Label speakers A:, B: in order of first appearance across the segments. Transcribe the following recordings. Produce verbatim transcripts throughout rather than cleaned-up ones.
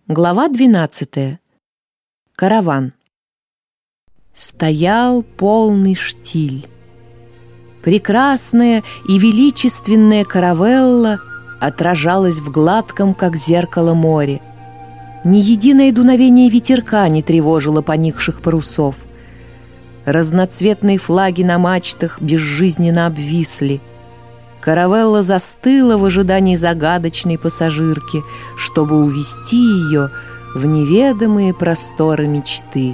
A: Глава двенадцатая. Караван. Стоял полный штиль. Прекрасная и величественная каравелла отражалась в гладком, как зеркало, море. Ни единое дуновение ветерка не тревожило поникших парусов. Разноцветные флаги на мачтах безжизненно обвисли. Каравелла застыла в ожидании загадочной пассажирки, чтобы увести ее в неведомые просторы мечты.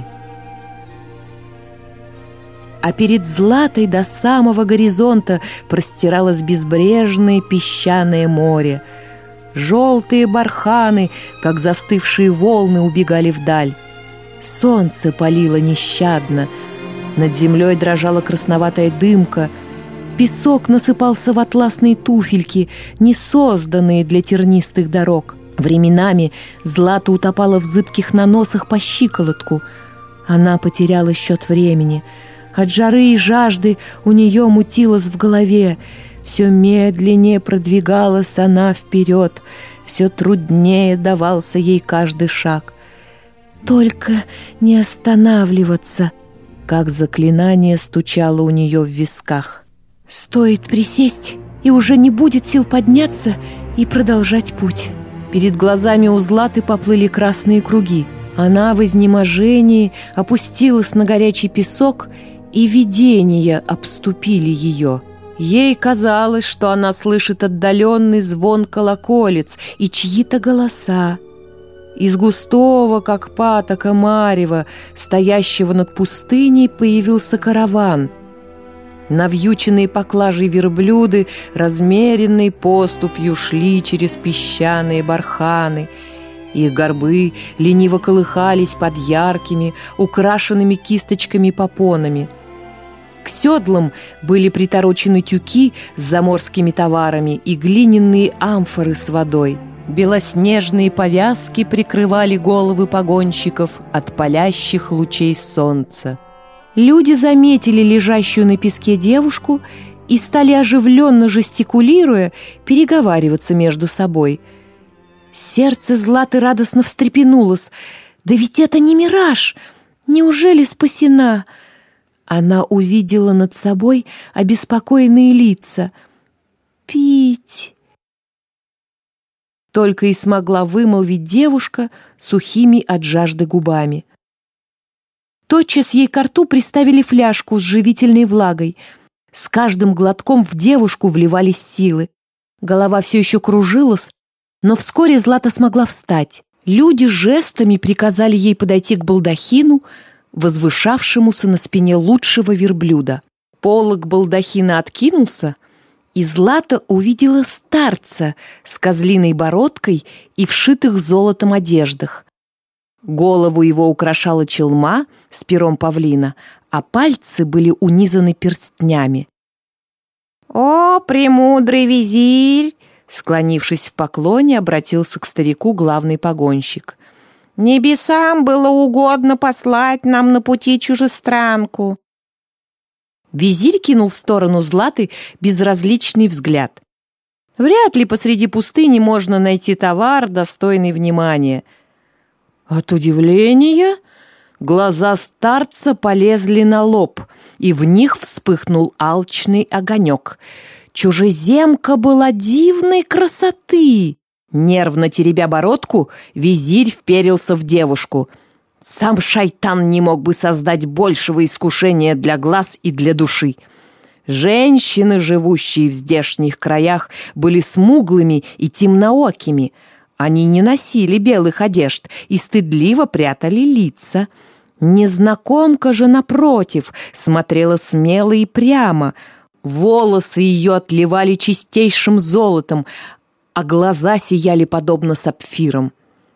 A: А перед Златой до самого горизонта простиралось безбрежное песчаное море. Желтые барханы, как застывшие волны, убегали вдаль. Солнце палило нещадно. Над землей дрожала красноватая дымка. Песок насыпался в атласные туфельки, не созданные для тернистых дорог. Временами Злата утопала в зыбких наносах по щиколотку. Она потеряла счет времени. От жары и жажды у нее мутилось в голове. Все медленнее продвигалась она вперед, все труднее давался ей каждый шаг. «Только не останавливаться!» Как заклинание стучало у нее в висках. Стоит присесть, и уже не будет сил подняться и продолжать путь. Перед глазами у Златы поплыли красные круги. Она в изнеможении опустилась на горячий песок, и видения обступили ее. Ей казалось, что она слышит отдаленный звон колоколец и чьи-то голоса. Из густого, как патока марева, стоящего над пустыней, появился караван. Навьюченные поклажей верблюды размеренной поступью шли через песчаные барханы. Их горбы лениво колыхались под яркими, украшенными кисточками попонами. К седлам были приторочены тюки с заморскими товарами и глиняные амфоры с водой. Белоснежные повязки прикрывали головы погонщиков от палящих лучей солнца. Люди заметили лежащую на песке девушку и стали, оживленно жестикулируя, переговариваться между собой. Сердце Златы радостно встрепенулось. «Да ведь это не мираж! Неужели спасена?» Она увидела над собой обеспокоенные лица. «Пить!» Только и смогла вымолвить девушка сухими от жажды губами. Тотчас ей ко рту приставили фляжку с живительной влагой. С каждым глотком в девушку вливались силы. Голова все еще кружилась, но вскоре Злата смогла встать. Люди жестами приказали ей подойти к балдахину, возвышавшемуся на спине лучшего верблюда. Полог балдахина откинулся, и Злата увидела старца с козлиной бородкой и вшитых золотом одеждах. Голову его украшала челма с пером павлина, а пальцы были унизаны перстнями. «О, премудрый визирь!» Склонившись в поклоне, обратился к старику главный погонщик. «Небесам было угодно послать нам на пути чужестранку». Визирь кинул в сторону Златы безразличный взгляд. Вряд ли посреди пустыни можно найти товар, достойный внимания. От удивления глаза старца полезли на лоб, и в них вспыхнул алчный огонек. Чужеземка была дивной красоты. Нервно теребя бородку, визирь вперился в девушку. Сам шайтан не мог бы создать большего искушения для глаз и для души. Женщины, живущие в здешних краях, были смуглыми и темноокими. Они не носили белых одежд и стыдливо прятали лица. Незнакомка же, напротив, смотрела смело и прямо. Волосы ее отливали чистейшим золотом, а глаза сияли подобно сапфирам.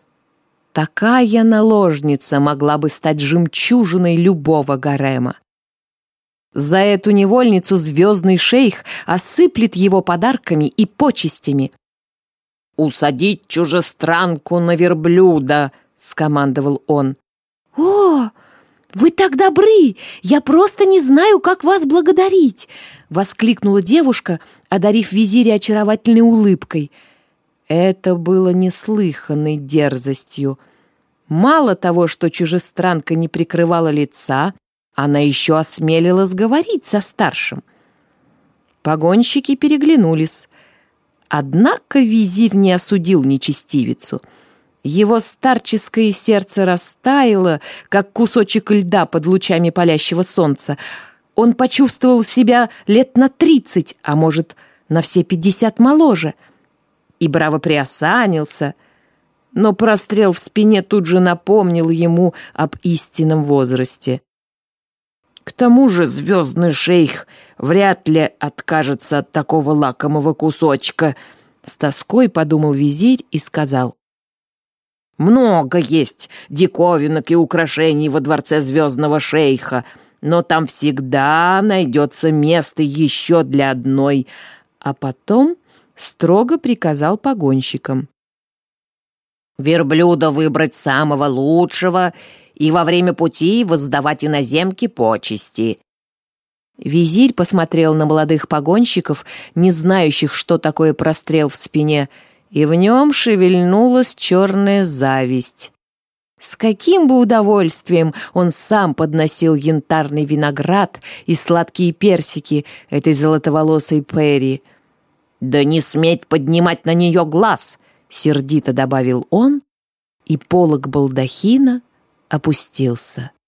A: Такая наложница могла бы стать жемчужиной любого гарема. За эту невольницу звездный шейх осыплет его подарками и почестями. «Усадить чужестранку на верблюда!» — скомандовал он. «О, вы так добры! Я просто не знаю, как вас благодарить!» — воскликнула девушка, одарив визиря очаровательной улыбкой. Это было неслыханной дерзостью. Мало того, что чужестранка не прикрывала лица, она еще осмелилась говорить со старшим. Погонщики переглянулись. Однако визирь не осудил нечестивицу. Его старческое сердце растаяло, как кусочек льда под лучами палящего солнца. Он почувствовал себя лет на тридцать, а может, на все пятьдесят моложе, и браво приосанился, но прострел в спине тут же напомнил ему об истинном возрасте. К тому же звездный шейх вряд ли откажется от такого лакомого кусочка, с тоской подумал визирь и сказал: много есть диковинок и украшений во дворце звездного шейха, но там всегда найдется место еще для одной. А потом строго приказал погонщикам: верблюда выбрать самого лучшего и во время пути воздавать иноземке почести. Визирь посмотрел на молодых погонщиков, не знающих, что такое прострел в спине, и в нем шевельнулась черная зависть. С каким бы удовольствием он сам подносил янтарный виноград и сладкие персики этой золотоволосой Перри. «Да не сметь поднимать на нее глаз!» — сердито добавил он, и полог балдахина опустился.